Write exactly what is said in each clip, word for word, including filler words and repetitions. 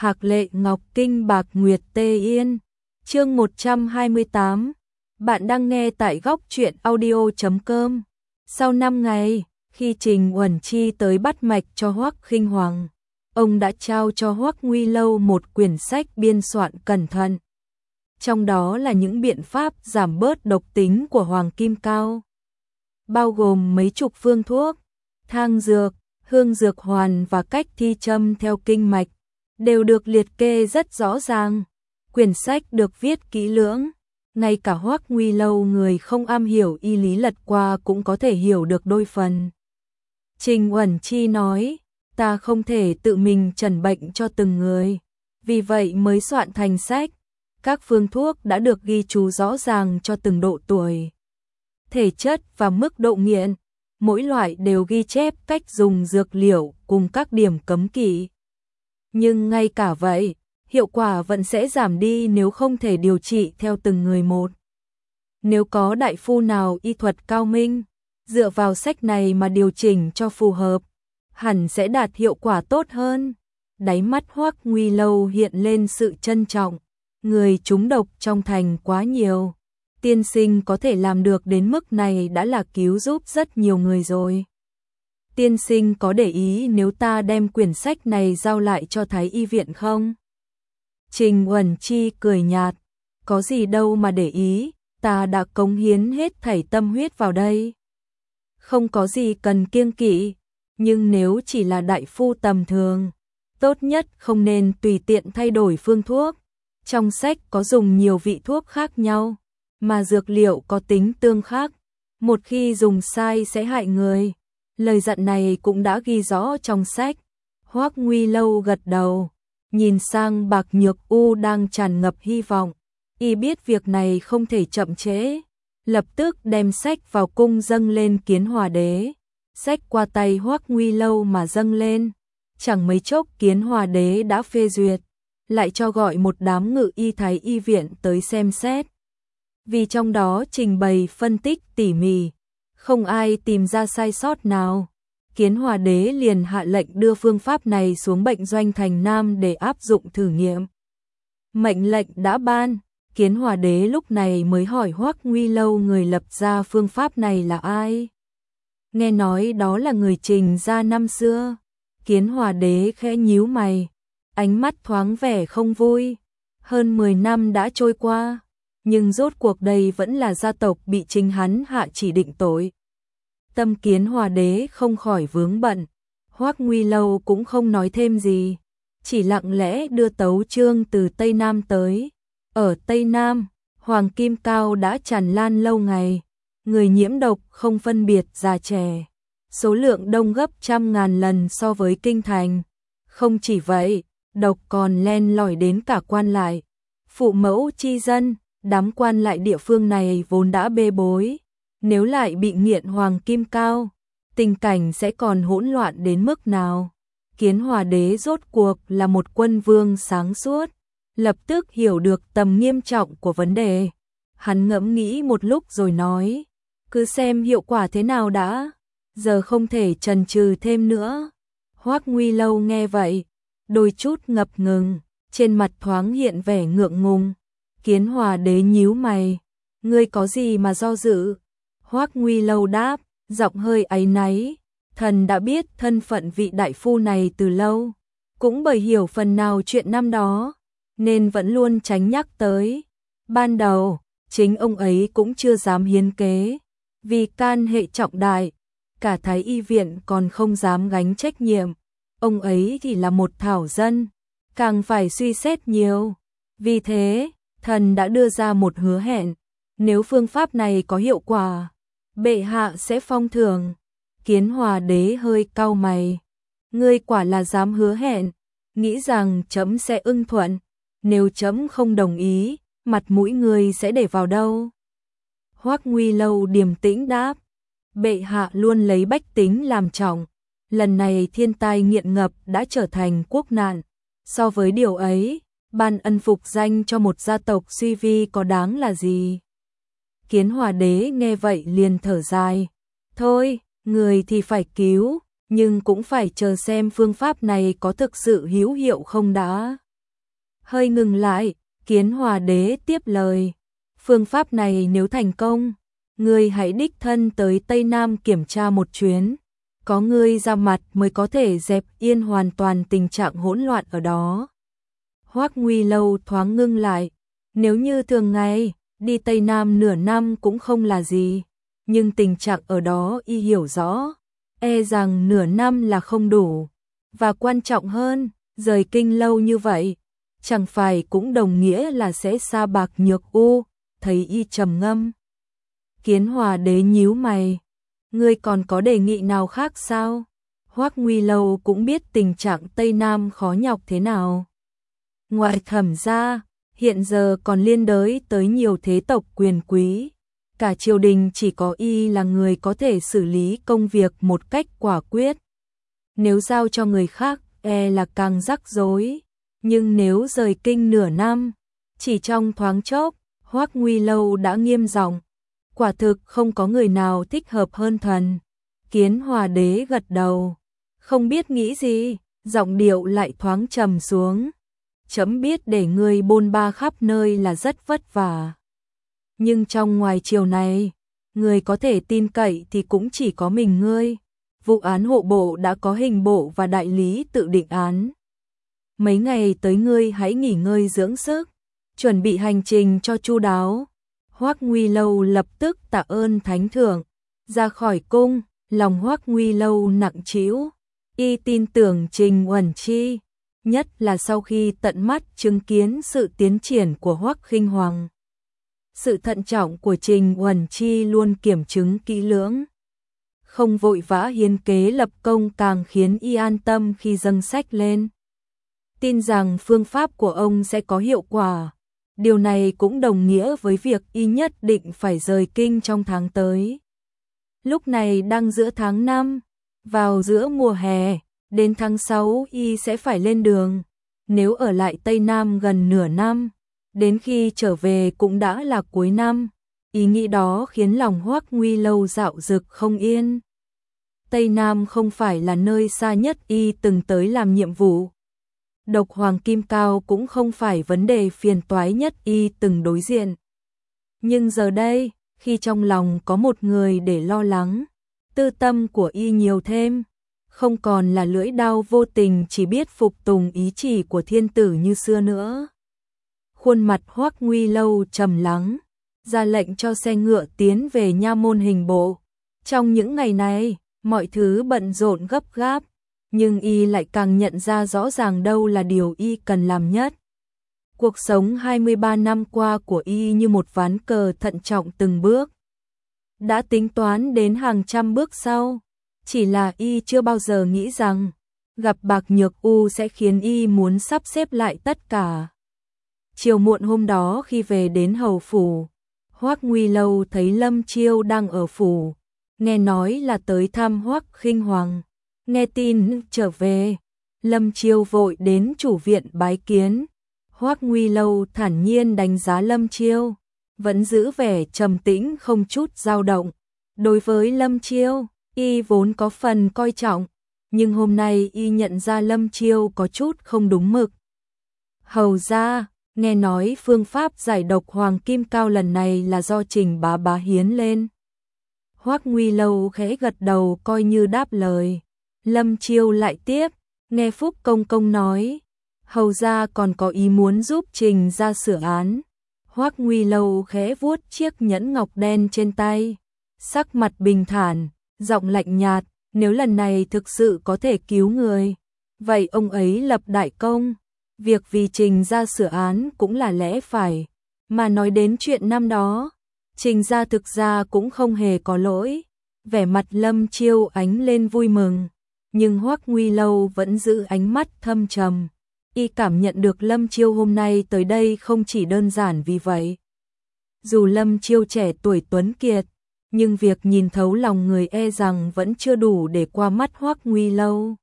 Hạc Lệ Ngọc Kinh Bạc Nguyệt Tê Yên. Chương một trăm hai mươi tám. Bạn đang nghe tại góc truyện audio chấm com. Sau năm ngày, khi Trình Uẩn Chi tới bắt mạch cho Hoắc Khinh Hoàng, ông đã trao cho Hoắc Nguy Lâu một quyển sách biên soạn cẩn thận. Trong đó là những biện pháp giảm bớt độc tính của Hoàng Kim Cao, bao gồm mấy chục phương thuốc, thang dược, hương dược hoàn và cách thi châm theo kinh mạch, đều được liệt kê rất rõ ràng. Quyển sách được viết kỹ lưỡng, ngay cả Hoắc Nguy Lâu người không am hiểu y lý lật qua cũng có thể hiểu được đôi phần. Trình Uẩn Chi nói, ta không thể tự mình chẩn bệnh cho từng người, vì vậy mới soạn thành sách. Các phương thuốc đã được ghi chú rõ ràng cho từng độ tuổi, thể chất và mức độ nghiện. Mỗi loại đều ghi chép cách dùng dược liệu cùng các điểm cấm kỵ. Nhưng ngay cả vậy, hiệu quả vẫn sẽ giảm đi nếu không thể điều trị theo từng người một. Nếu có đại phu nào y thuật cao minh, dựa vào sách này mà điều chỉnh cho phù hợp, hẳn sẽ đạt hiệu quả tốt hơn. Đáy mắt Hoắc Nguy Lâu hiện lên sự trân trọng. Người trúng độc trong thành quá nhiều, tiên sinh có thể làm được đến mức này đã là cứu giúp rất nhiều người rồi. Tiên sinh có để ý nếu ta đem quyển sách này giao lại cho Thái y viện không? Trình Uẩn Chi cười nhạt, có gì đâu mà để ý, ta đã cống hiến hết thảy tâm huyết vào đây. Không có gì cần kiêng kỵ, nhưng nếu chỉ là đại phu tầm thường, tốt nhất không nên tùy tiện thay đổi phương thuốc. Trong sách có dùng nhiều vị thuốc khác nhau, mà dược liệu có tính tương khắc, một khi dùng sai sẽ hại người. Lời dặn này cũng đã ghi rõ trong sách. Hoắc Nguy Lâu gật đầu, nhìn sang Bạc Nhược U đang tràn ngập hy vọng. Y biết việc này không thể chậm trễ, lập tức đem sách vào cung dâng lên Kiến Hòa Đế. Sách qua tay Hoắc Nguy Lâu mà dâng lên, chẳng mấy chốc Kiến Hòa Đế đã phê duyệt, lại cho gọi một đám ngự y Thái y viện tới xem xét. Vì trong đó trình bày phân tích tỉ mỉ, không ai tìm ra sai sót nào. Kiến Hòa Đế liền hạ lệnh đưa phương pháp này xuống bệnh doanh thành Nam để áp dụng thử nghiệm. Mệnh lệnh đã ban, Kiến Hòa Đế lúc này mới hỏi Hoắc Nguy Lâu người lập ra phương pháp này là ai. Nghe nói đó là người Trình gia năm xưa. Kiến Hòa Đế khẽ nhíu mày, ánh mắt thoáng vẻ không vui. Hơn mười năm đã trôi qua, nhưng rốt cuộc đây vẫn là gia tộc bị chính hắn hạ chỉ định tội. Tâm Kiến Hòa Đế không khỏi vướng bận. Hoắc Nguy Lâu cũng không nói thêm gì, chỉ lặng lẽ đưa tấu chương từ Tây Nam tới. Ở Tây Nam, Hoàng Kim Cao đã tràn lan lâu ngày, người nhiễm độc không phân biệt già trẻ, số lượng đông gấp trăm ngàn lần so với kinh thành. Không chỉ vậy, độc còn len lỏi đến cả quan lại, phụ mẫu chi dân. Đám quan lại địa phương này vốn đã bê bối, nếu lại bị nghiện Hoàng Kim Cao, tình cảnh sẽ còn hỗn loạn đến mức nào. Kiến Hòa Đế rốt cuộc là một quân vương sáng suốt, lập tức hiểu được tầm nghiêm trọng của vấn đề. Hắn ngẫm nghĩ một lúc rồi nói, cứ xem hiệu quả thế nào đã, giờ không thể chần chừ thêm nữa. Hoắc Nguy Lâu nghe vậy, đôi chút ngập ngừng, trên mặt thoáng hiện vẻ ngượng ngùng. Kiến Hòa Đế nhíu mày, ngươi có gì mà do dự? Hoắc Nguy Lâu đáp, giọng hơi áy náy, thần đã biết thân phận vị đại phu này từ lâu, cũng bởi hiểu phần nào chuyện năm đó, nên vẫn luôn tránh nhắc tới. Ban đầu, chính ông ấy cũng chưa dám hiến kế, vì can hệ trọng đại, cả Thái y viện còn không dám gánh trách nhiệm. Ông ấy thì là một thảo dân, càng phải suy xét nhiều. Vì thế, thần đã đưa ra một hứa hẹn, nếu phương pháp này có hiệu quả, bệ hạ sẽ phong thưởng. Kiến Hòa Đế hơi cau mày, ngươi quả là dám hứa hẹn, nghĩ rằng trẫm sẽ ưng thuận, nếu trẫm không đồng ý, mặt mũi ngươi sẽ để vào đâu? Hoắc Nguy Lâu điềm tĩnh đáp, bệ hạ luôn lấy bách tính làm trọng, lần này thiên tai nghiện ngập đã trở thành quốc nạn, so với điều ấy, ban ân phục danh cho một gia tộc suy vi có đáng là gì? Kiến Hòa Đế nghe vậy liền thở dài, thôi, người thì phải cứu, nhưng cũng phải chờ xem phương pháp này có thực sự hữu hiệu không đã. Hơi ngừng lại, Kiến Hòa đế tiếp lời. Phương pháp này nếu thành công, ngươi hãy đích thân tới Tây Nam kiểm tra một chuyến. Có ngươi ra mặt mới có thể dẹp yên hoàn toàn tình trạng hỗn loạn ở đó. Hoắc Nguy Lâu thoáng ngưng lại. Nếu như thường ngày, đi Tây Nam nửa năm cũng không là gì. Nhưng tình trạng ở đó y hiểu rõ. E rằng nửa năm là không đủ. Và quan trọng hơn, rời kinh lâu như vậy, chẳng phải cũng đồng nghĩa là sẽ sa bạc nhược u. Thấy y trầm ngâm. Kiến Hòa đế nhíu mày. Ngươi còn có đề nghị nào khác sao? Hoắc Nguy Lâu cũng biết tình trạng Tây Nam khó nhọc thế nào. Ngoài Thẩm gia, hiện giờ còn liên đới tới nhiều thế tộc quyền quý. Cả triều đình chỉ có y là người có thể xử lý công việc một cách quả quyết. Nếu giao cho người khác, e là càng rắc rối. Nhưng nếu rời kinh nửa năm, chỉ trong thoáng chốc, Hoắc Nguy Lâu đã nghiêm giọng. Quả thực không có người nào thích hợp hơn thần. Kiến Hòa đế gật đầu. Không biết nghĩ gì, giọng điệu lại thoáng trầm xuống. Chấm biết để ngươi bôn ba khắp nơi là rất vất vả. Nhưng trong ngoài triều này, người có thể tin cậy thì cũng chỉ có mình ngươi. Vụ án hộ bộ đã có hình bộ và đại lý tự định án. Mấy ngày tới ngươi hãy nghỉ ngơi dưỡng sức, chuẩn bị hành trình cho chu đáo. Hoắc Nguy Lâu lập tức tạ ơn thánh thượng, ra khỏi cung, lòng Hoắc Nguy Lâu nặng trĩu. Y tin tưởng Trình Uẩn Chi, nhất là sau khi tận mắt chứng kiến sự tiến triển của Hoắc Khinh Hoàng. Sự thận trọng của Trình Uẩn Chi luôn kiểm chứng kỹ lưỡng, không vội vã hiến kế lập công càng khiến y an tâm khi dâng sách lên. Tin rằng phương pháp của ông sẽ có hiệu quả. Điều này cũng đồng nghĩa với việc y nhất định phải rời kinh trong tháng tới. Lúc này đang giữa tháng năm, vào giữa mùa hè, đến tháng sáu y sẽ phải lên đường. Nếu ở lại Tây Nam gần nửa năm, đến khi trở về cũng đã là cuối năm. Ý nghĩ đó khiến lòng Hoắc Nguy Lâu dạo dực không yên. Tây Nam không phải là nơi xa nhất y từng tới làm nhiệm vụ. Độc Hoàng Kim Cao cũng không phải vấn đề phiền toái nhất y từng đối diện. Nhưng giờ đây, khi trong lòng có một người để lo lắng, tư tâm của y nhiều thêm, không còn là lưỡi đao vô tình chỉ biết phục tùng ý chỉ của thiên tử như xưa nữa. Khuôn mặt Hoắc Nguy Lâu trầm lắng, ra lệnh cho xe ngựa tiến về nha môn hình bộ. Trong những ngày này, mọi thứ bận rộn gấp gáp, nhưng y lại càng nhận ra rõ ràng đâu là điều y cần làm nhất. Cuộc sống hai mươi ba năm qua của y như một ván cờ thận trọng từng bước. Đã tính toán đến hàng trăm bước sau, chỉ là y chưa bao giờ nghĩ rằng gặp Bạc Nhược U sẽ khiến y muốn sắp xếp lại tất cả. Chiều muộn hôm đó khi về đến hầu phủ, Hoắc Nguy Lâu thấy Lâm Chiêu đang ở phủ, nghe nói là tới thăm Hoắc Khinh Hoàng. Nghe tin trở về, Lâm Chiêu vội đến chủ viện bái kiến. Hoắc Nguy Lâu thản nhiên đánh giá Lâm Chiêu, vẫn giữ vẻ trầm tĩnh không chút dao động. Đối với Lâm Chiêu, y vốn có phần coi trọng, nhưng hôm nay y nhận ra Lâm Chiêu có chút không đúng mực. Hầu ra, nghe nói phương pháp giải độc Hoàng Kim Cao lần này là do Trình bá bá hiến lên. Hoắc Nguy Lâu khẽ gật đầu coi như đáp lời. Lâm Chiêu lại tiếp, nghe Phúc Công Công nói, hầu ra còn có ý muốn giúp Trình ra sửa án. Hoắc Nguy Lâu khẽ vuốt chiếc nhẫn ngọc đen trên tay, sắc mặt bình thản, giọng lạnh nhạt, nếu lần này thực sự có thể cứu người, vậy ông ấy lập đại công, việc vì Trình ra sửa án cũng là lẽ phải. Mà nói đến chuyện năm đó, Trình ra thực ra cũng không hề có lỗi. Vẻ mặt Lâm Chiêu ánh lên vui mừng, nhưng Hoắc Nguy Lâu vẫn giữ ánh mắt thâm trầm. Y cảm nhận được Lâm Chiêu hôm nay tới đây không chỉ đơn giản vì vậy. Dù Lâm Chiêu trẻ tuổi tuấn kiệt, nhưng việc nhìn thấu lòng người e rằng vẫn chưa đủ để qua mắt Hoắc Nguy Lâu.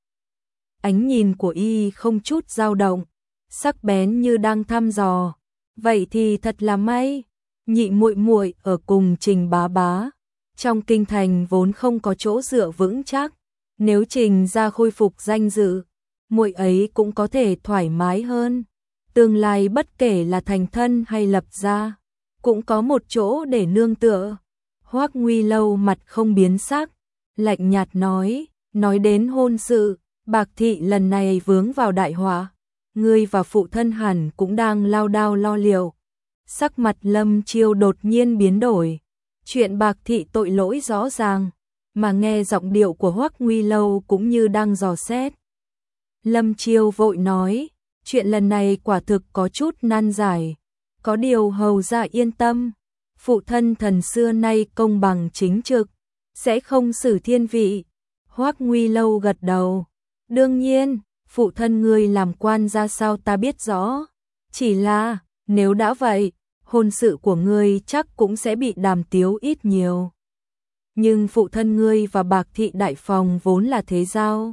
Ánh nhìn của y không chút dao động, sắc bén như đang thăm dò. Vậy thì thật là may, nhị muội muội ở cùng Trình bá bá. Trong kinh thành vốn không có chỗ dựa vững chắc, nếu Trình ra khôi phục danh dự, muội ấy cũng có thể thoải mái hơn. Tương lai bất kể là thành thân hay lập gia, cũng có một chỗ để nương tựa. Hoắc Nguy Lâu mặt không biến sắc, lạnh nhạt nói, nói đến hôn sự, Bạc thị lần này vướng vào đại họa, ngươi và phụ thân hẳn cũng đang lao đao lo liệu. Sắc mặt Lâm Chiêu đột nhiên biến đổi, chuyện Bạc thị tội lỗi rõ ràng, mà nghe giọng điệu của Hoắc Nguy Lâu cũng như đang dò xét. Lâm Chiêu vội nói, chuyện lần này quả thực có chút nan giải, có điều hầu gia yên tâm, phụ thân thần xưa nay công bằng chính trực, sẽ không xử thiên vị. Hoắc Nguy Lâu gật đầu, đương nhiên, phụ thân ngươi làm quan ra sao ta biết rõ, chỉ là, nếu đã vậy, hôn sự của ngươi chắc cũng sẽ bị đàm tiếu ít nhiều. Nhưng phụ thân ngươi và Bạc thị đại phòng vốn là thế giao,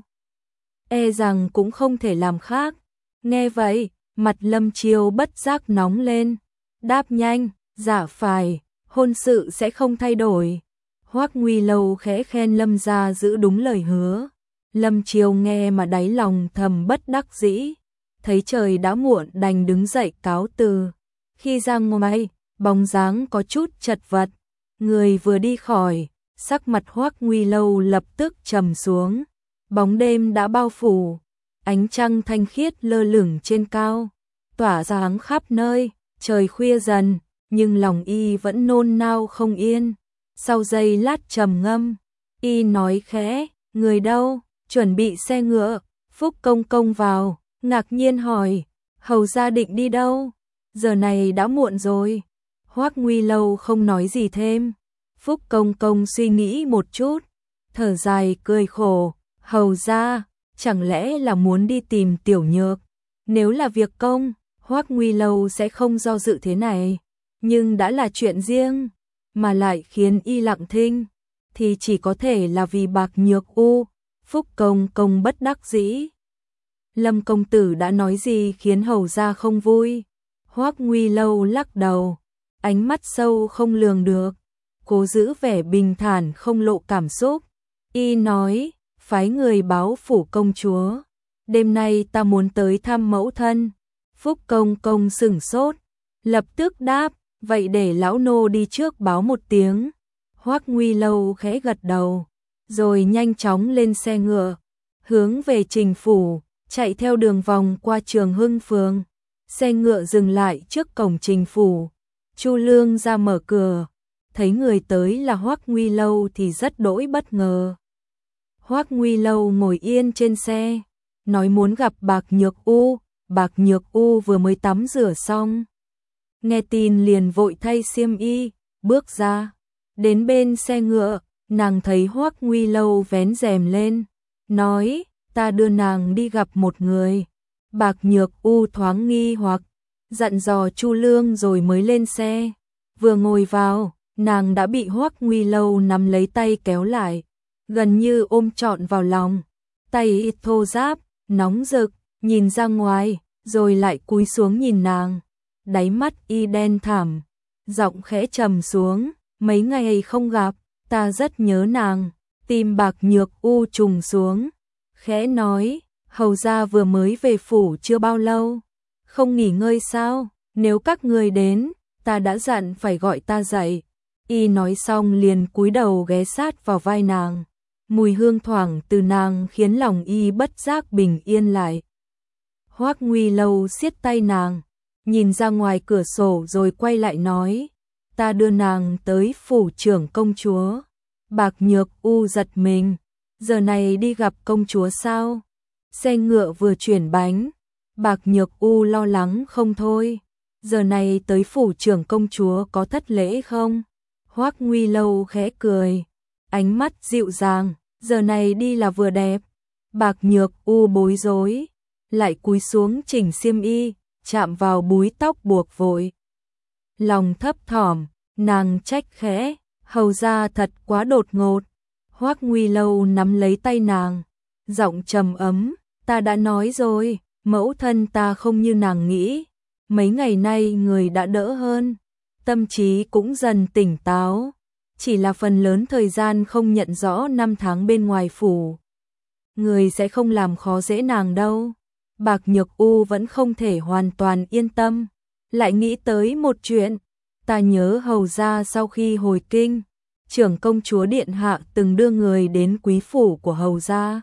e rằng cũng không thể làm khác. Nghe vậy, mặt Lâm Chiêu bất giác nóng lên, đáp nhanh, dạ phải, hôn sự sẽ không thay đổi. Hoắc Nguy Lâu khẽ khen Lâm gia giữ đúng lời hứa. Lâm Chiêu nghe mà đáy lòng thầm bất đắc dĩ, thấy trời đã muộn đành đứng dậy cáo từ. Khi ra ngoài, bóng dáng có chút chật vật, người vừa đi khỏi, sắc mặt Hoắc Nguy Lâu lập tức trầm xuống. Bóng đêm đã bao phủ, ánh trăng thanh khiết lơ lửng trên cao, tỏa sáng khắp nơi, trời khuya dần, nhưng lòng y vẫn nôn nao không yên. Sau giây lát trầm ngâm, y nói khẽ, người đâu, chuẩn bị xe ngựa. Phúc công công vào, ngạc nhiên hỏi, hầu gia định đi đâu, giờ này đã muộn rồi. Hoắc Nguy Lâu không nói gì thêm. Phúc công công suy nghĩ một chút, thở dài cười khổ, hầu gia, chẳng lẽ là muốn đi tìm Tiểu Nhược? Nếu là việc công, Hoắc Nguy Lâu sẽ không do dự thế này, nhưng đã là chuyện riêng, mà lại khiến y lặng thinh, thì chỉ có thể là vì Bạc Nhược U. Phúc công công bất đắc dĩ. Lâm công tử đã nói gì khiến hầu gia không vui? Hoắc Nguy Lâu lắc đầu, ánh mắt sâu không lường được, cố giữ vẻ bình thản không lộ cảm xúc. Y nói, phái người báo phủ công chúa, đêm nay ta muốn tới thăm mẫu thân. Phúc công công sửng sốt, lập tức đáp, vậy để lão nô đi trước báo một tiếng. Hoắc Nguy Lâu khẽ gật đầu, rồi nhanh chóng lên xe ngựa, hướng về Trình phủ, chạy theo đường vòng qua Trường Hưng phường. Xe ngựa dừng lại trước cổng Trình phủ, Chu Lương ra mở cửa, thấy người tới là Hoắc Nguy Lâu thì rất đỗi bất ngờ. Hoắc Nguy Lâu ngồi yên trên xe, nói muốn gặp Bạc Nhược U. Bạc Nhược U vừa mới tắm rửa xong, nghe tin liền vội thay xiêm y, bước ra. Đến bên xe ngựa, nàng thấy Hoắc Nguy Lâu vén rèm lên, nói, ta đưa nàng đi gặp một người. Bạc Nhược U thoáng nghi hoặc, dặn dò Chu Lương rồi mới lên xe. Vừa ngồi vào, nàng đã bị Hoắc Nguy Lâu nắm lấy tay kéo lại, gần như ôm trọn vào lòng. Tay ít thô ráp, nóng rực, nhìn ra ngoài, rồi lại cúi xuống nhìn nàng. Đáy mắt y đen thẳm, giọng khẽ trầm xuống, mấy ngày không gặp, ta rất nhớ nàng. Tim Bạc Nhược U trùng xuống, khẽ nói, hầu gia vừa mới về phủ chưa bao lâu, không nghỉ ngơi sao? Nếu các người đến, ta đã dặn phải gọi ta dậy. Y nói xong liền cúi đầu ghé sát vào vai nàng, mùi hương thoảng từ nàng khiến lòng y bất giác bình yên lại. Hoắc Nguy Lâu siết tay nàng, nhìn ra ngoài cửa sổ rồi quay lại nói, ta đưa nàng tới phủ trưởng công chúa. Bạc Nhược U giật mình, giờ này đi gặp công chúa sao? Xe ngựa vừa chuyển bánh, Bạc Nhược U lo lắng không thôi, giờ này tới phủ trưởng công chúa có thất lễ không? Hoắc Nguy Lâu khẽ cười, ánh mắt dịu dàng, giờ này đi là vừa đẹp. Bạc Nhược U bối rối, lại cúi xuống chỉnh xiêm y, chạm vào búi tóc buộc vội. Lòng thấp thỏm, nàng trách khẽ, hầu gia thật quá đột ngột. Hoắc Nguy Lâu nắm lấy tay nàng, giọng trầm ấm, ta đã nói rồi, mẫu thân ta không như nàng nghĩ. Mấy ngày nay người đã đỡ hơn, tâm trí cũng dần tỉnh táo, chỉ là phần lớn thời gian không nhận rõ năm tháng bên ngoài phủ. Người sẽ không làm khó dễ nàng đâu. Bạc Nhược U vẫn không thể hoàn toàn yên tâm, lại nghĩ tới một chuyện, ta nhớ hầu gia sau khi hồi kinh, trưởng công chúa điện hạ từng đưa người đến quý phủ của hầu gia,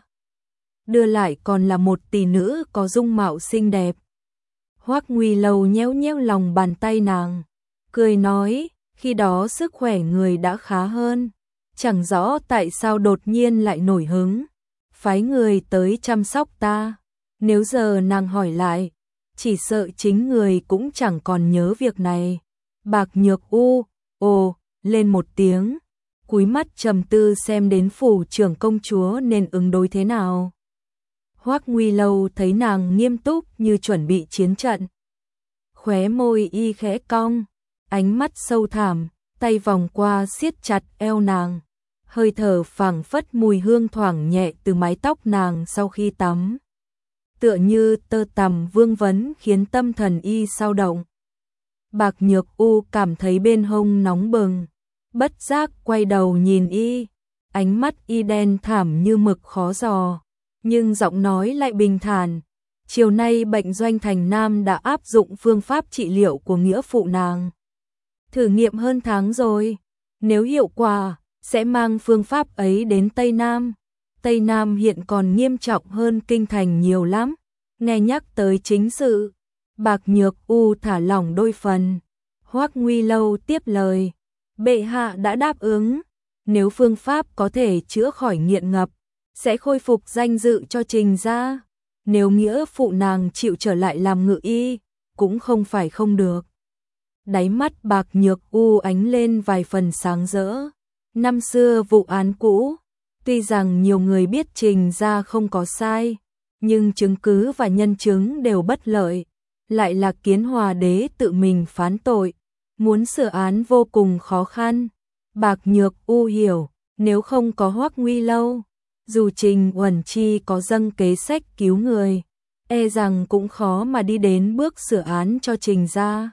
đưa lại còn là một tỷ nữ có dung mạo xinh đẹp. Hoắc Nguy Lâu nhéo nhéo lòng bàn tay nàng, cười nói, khi đó sức khỏe người đã khá hơn, chẳng rõ tại sao đột nhiên lại nổi hứng, phái người tới chăm sóc ta. Nếu giờ nàng hỏi lại, chỉ sợ chính người cũng chẳng còn nhớ việc này. Bạc Nhược U, ồ, lên một tiếng, cúi mắt trầm tư xem đến phủ trưởng công chúa nên ứng đối thế nào. Hoắc Nguy Lâu thấy nàng nghiêm túc như chuẩn bị chiến trận. Khóe môi y khẽ cong, ánh mắt sâu thẳm, tay vòng qua siết chặt eo nàng. Hơi thở phảng phất mùi hương thoảng nhẹ từ mái tóc nàng sau khi tắm. Tựa như tơ tằm vương vấn khiến tâm thần y sao động. Bạc Nhược U cảm thấy bên hông nóng bừng, bất giác quay đầu nhìn y, ánh mắt y đen thẳm như mực khó dò, nhưng giọng nói lại bình thản. Chiều nay bệnh doanh thành Nam đã áp dụng phương pháp trị liệu của nghĩa phụ nàng. Thử nghiệm hơn tháng rồi, nếu hiệu quả, sẽ mang phương pháp ấy đến Tây Nam. Tây Nam hiện còn nghiêm trọng hơn kinh thành nhiều lắm. Nghe nhắc tới chính sự, Bạc Nhược U thả lỏng đôi phần. Hoắc Nguy Lâu tiếp lời, bệ hạ đã đáp ứng, nếu phương pháp có thể chữa khỏi nghiện ngập, sẽ khôi phục danh dự cho Trình gia. Nếu nghĩa phụ nàng chịu trở lại làm ngự y, cũng không phải không được. Đáy mắt Bạc Nhược U ánh lên vài phần sáng rỡ. Năm xưa vụ án cũ, tuy rằng nhiều người biết Trình gia không có sai, nhưng chứng cứ và nhân chứng đều bất lợi, lại là Kiến Hòa đế tự mình phán tội, muốn sửa án vô cùng khó khăn. Bạc Nhược U hiểu, nếu không có Hoắc Nguy Lâu, dù Trình Uẩn Chi có dâng kế sách cứu người, e rằng cũng khó mà đi đến bước sửa án cho Trình gia.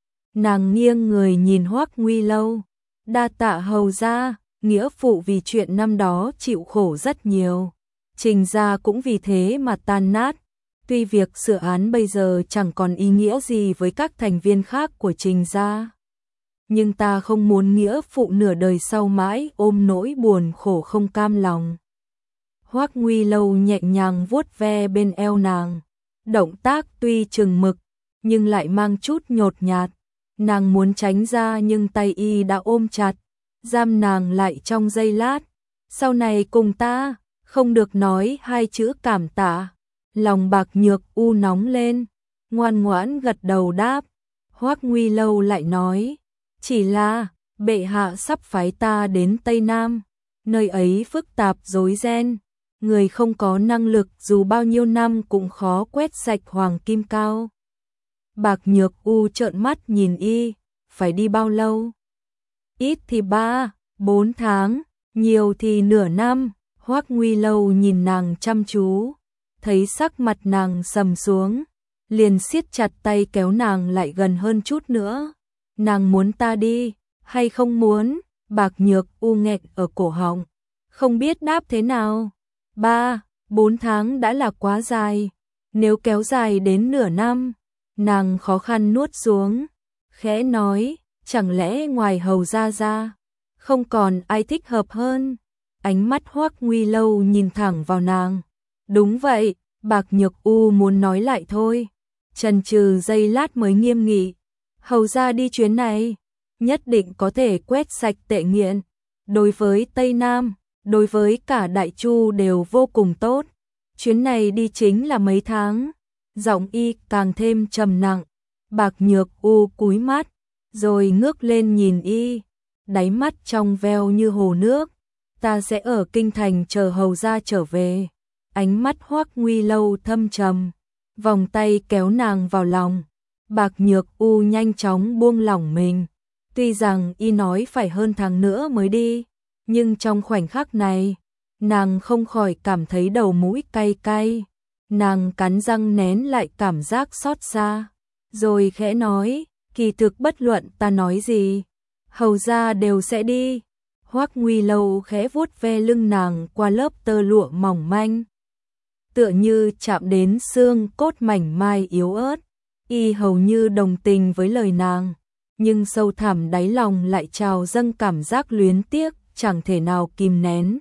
Nàng nghiêng người nhìn Hoắc Nguy Lâu, đa tạ hầu gia, nghĩa phụ vì chuyện năm đó chịu khổ rất nhiều, Trình gia cũng vì thế mà tan nát. Tuy việc sửa án bây giờ chẳng còn ý nghĩa gì với các thành viên khác của Trình gia, nhưng ta không muốn nghĩa phụ nửa đời sau mãi ôm nỗi buồn khổ không cam lòng. Hoắc Nguy Lâu nhẹ nhàng vuốt ve bên eo nàng, động tác tuy chừng mực, nhưng lại mang chút nhột nhạt. Nàng muốn tránh ra nhưng tay y đã ôm chặt, giam nàng lại trong giây lát. Sau này cùng ta, không được nói hai chữ cảm tạ. Lòng Bạc Nhược U nóng lên, ngoan ngoãn gật đầu đáp. Hoắc Nguy Lâu lại nói, chỉ là, bệ hạ sắp phái ta đến Tây Nam, nơi ấy phức tạp rối ren, người không có năng lực dù bao nhiêu năm cũng khó quét sạch hoàng kim cao. Bạc Nhược U trợn mắt nhìn y, phải đi bao lâu? Ít thì ba, bốn tháng, nhiều thì nửa năm. Hoắc Nguy Lâu nhìn nàng chăm chú, thấy sắc mặt nàng sầm xuống, liền siết chặt tay kéo nàng lại gần hơn chút nữa. Nàng muốn ta đi, hay không muốn? Bạc Nhược U nghẹn ở cổ họng, không biết đáp thế nào. Ba, bốn tháng đã là quá dài, nếu kéo dài đến nửa năm, nàng khó khăn nuốt xuống, khẽ nói, chẳng lẽ ngoài hầu gia ra, không còn ai thích hợp hơn? Ánh mắt Hoắc Nguy Lâu nhìn thẳng vào nàng. Đúng vậy, Bạc Nhược U muốn nói lại thôi, chần chừ giây lát mới nghiêm nghị. Hầu gia đi chuyến này, nhất định có thể quét sạch tệ nghiện. Đối với Tây Nam, đối với cả Đại Chu đều vô cùng tốt. Chuyến này đi chính là mấy tháng. Giọng y càng thêm trầm nặng. Bạc Nhược U cúi mắt, rồi ngước lên nhìn y, đáy mắt trong veo như hồ nước. Ta sẽ ở kinh thành chờ hầu gia trở về. Ánh mắt Hoắc Nguy Lâu thâm trầm, vòng tay kéo nàng vào lòng. Bạc Nhược U nhanh chóng buông lỏng mình. Tuy rằng y nói phải hơn tháng nữa mới đi, nhưng trong khoảnh khắc này, nàng không khỏi cảm thấy đầu mũi cay cay. Nàng cắn răng nén lại cảm giác xót xa, rồi khẽ nói, kỳ thực bất luận ta nói gì, hầu gia đều sẽ đi. Hoắc Nguy Lâu khẽ vuốt ve lưng nàng qua lớp tơ lụa mỏng manh. tựa như chạm đến xương cốt mảnh mai yếu ớt, y hầu như đồng tình với lời nàng, nhưng sâu thẳm đáy lòng lại trào dâng cảm giác luyến tiếc, chẳng thể nào kìm nén.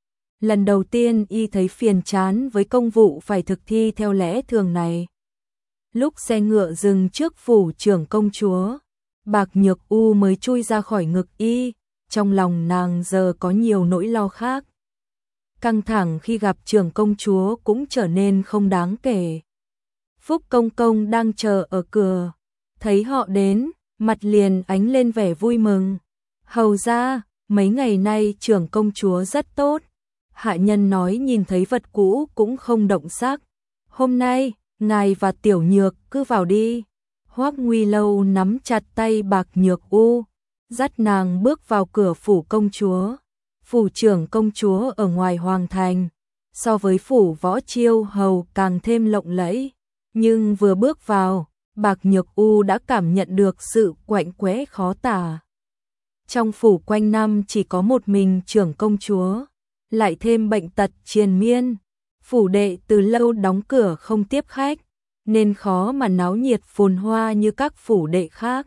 Lần đầu tiên y thấy phiền chán với công vụ phải thực thi theo lẽ thường này. Lúc xe ngựa dừng trước phủ trưởng công chúa, Bạc Nhược U mới chui ra khỏi ngực y, trong lòng nàng giờ có nhiều nỗi lo khác. Căng thẳng khi gặp trưởng công chúa cũng trở nên không đáng kể. Phúc Công Công đang chờ ở cửa, thấy họ đến, mặt liền ánh lên vẻ vui mừng. Hầu ra, mấy ngày nay trưởng công chúa rất tốt. Hạ nhân nói nhìn thấy vật cũ cũng không động sắc. Hôm nay, ngài và Tiểu Nhược cứ vào đi. Hoắc Nguy Lâu nắm chặt tay Bạc Nhược U, dắt nàng bước vào cửa phủ công chúa. Phủ trưởng công chúa ở ngoài hoàng thành, so với phủ Võ Chiêu Hầu càng thêm lộng lẫy. Nhưng vừa bước vào, Bạc Nhược U đã cảm nhận được sự quạnh quẽ khó tả. Trong phủ quanh năm chỉ có một mình trưởng công chúa, lại thêm bệnh tật triền miên. Phủ đệ từ lâu đóng cửa không tiếp khách, nên khó mà náo nhiệt phồn hoa như các phủ đệ khác.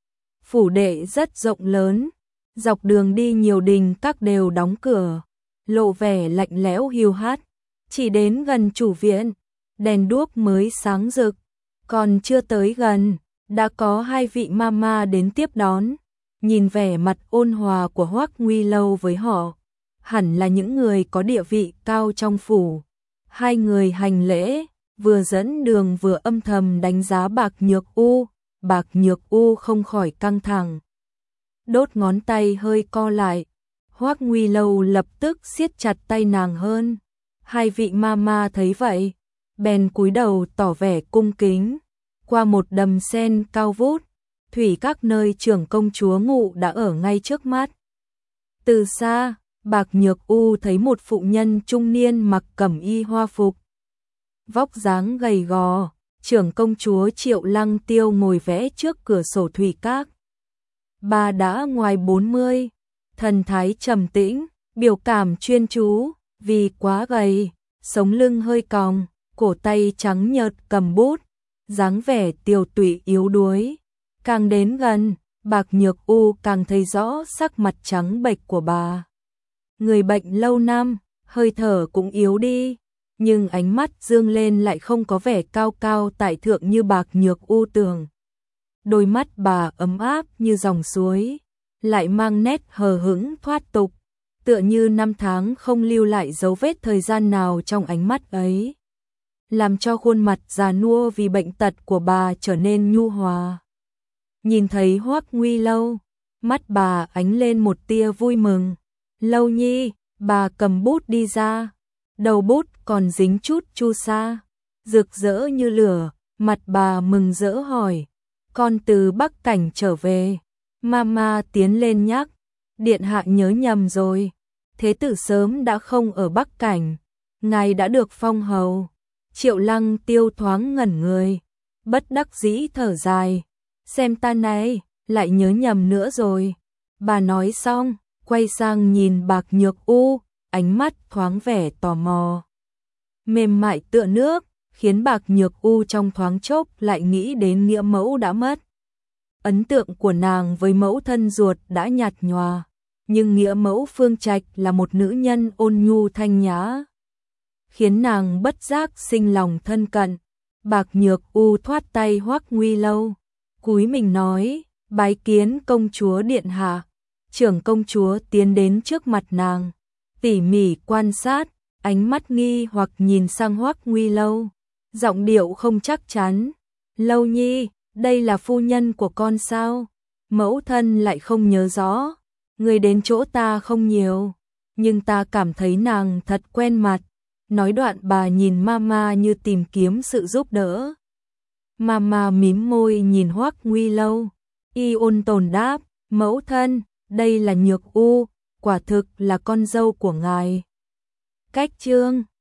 Phủ đệ rất rộng lớn, dọc đường đi nhiều đình các đều đóng cửa, lộ vẻ lạnh lẽo hiu hắt. Chỉ đến gần chủ viện, đèn đuốc mới sáng rực, còn chưa tới gần, đã có hai vị mama đến tiếp đón. Nhìn vẻ mặt ôn hòa của Hoắc Nguy Lâu với họ, hẳn là những người có địa vị cao trong phủ. Hai người hành lễ, vừa dẫn đường vừa âm thầm đánh giá Bạc Nhược U. Bạc Nhược U không khỏi căng thẳng, đốt ngón tay hơi co lại. Hoắc Nguy Lâu lập tức siết chặt tay nàng hơn. Hai vị mama thấy vậy, bèn cúi đầu tỏ vẻ cung kính. Qua một đầm sen cao vút, thủy các nơi trưởng công chúa ngụ đã ở ngay trước mắt. Từ xa, Bạc Nhược U thấy một phụ nhân trung niên mặc cẩm y hoa phục, vóc dáng gầy gò. Trưởng công chúa Triệu Lăng Tiêu ngồi vẽ trước cửa sổ thủy các. Bà đã ngoài bốn mươi, thần thái trầm tĩnh, biểu cảm chuyên chú, vì quá gầy, sống lưng hơi cong, cổ tay trắng nhợt cầm bút, dáng vẻ tiều tụy yếu đuối. Càng đến gần, Bạc Nhược U càng thấy rõ sắc mặt trắng bệch của bà. Người bệnh lâu năm, hơi thở cũng yếu đi, nhưng ánh mắt dương lên lại không có vẻ cao cao tại thượng như Bạc Nhược U tưởng. Đôi mắt bà ấm áp như dòng suối, lại mang nét hờ hững thoát tục, tựa như năm tháng không lưu lại dấu vết thời gian nào trong ánh mắt ấy, làm cho khuôn mặt già nua vì bệnh tật của bà trở nên nhu hòa. Nhìn thấy Hoắc Nguy Lâu, mắt bà ánh lên một tia vui mừng. Lâu nhi, bà cầm bút đi ra, đầu bút còn dính chút chu sa, rực rỡ như lửa. Mặt bà mừng rỡ hỏi, con từ Bắc Cảnh trở về. Mama tiến lên nhắc, điện hạ nhớ nhầm rồi, thế tử sớm đã không ở Bắc Cảnh, ngài đã được phong hầu. Triệu Lăng Tiêu thoáng ngẩn người, bất đắc dĩ thở dài, xem ta này, lại nhớ nhầm nữa rồi. Bà nói xong, quay sang nhìn Bạc Nhược U, ánh mắt thoáng vẻ tò mò, mềm mại tựa nước, khiến Bạc Nhược U trong thoáng chốc lại nghĩ đến nghĩa mẫu đã mất. Ấn tượng của nàng với mẫu thân ruột đã nhạt nhòa, nhưng nghĩa mẫu Phương Trạch là một nữ nhân ôn nhu thanh nhã, khiến nàng bất giác sinh lòng thân cận. Bạc Nhược U thoát tay Hoắc Nguy Lâu, cúi mình nói, bái kiến công chúa điện hạ. Trưởng công chúa tiến đến trước mặt nàng, tỉ mỉ quan sát, ánh mắt nghi hoặc nhìn sang Hoắc Nguy Lâu, giọng điệu không chắc chắn. Lâu nhi, đây là phu nhân của con sao? Mẫu thân lại không nhớ rõ, người đến chỗ ta không nhiều, nhưng ta cảm thấy nàng thật quen mặt. Nói đoạn bà nhìn Mama như tìm kiếm sự giúp đỡ. Mama mím môi nhìn Hoắc Nguy Lâu, y ôn tồn đáp, mẫu thân, đây là Nhược U, quả thực là con dâu của ngài. Cách chương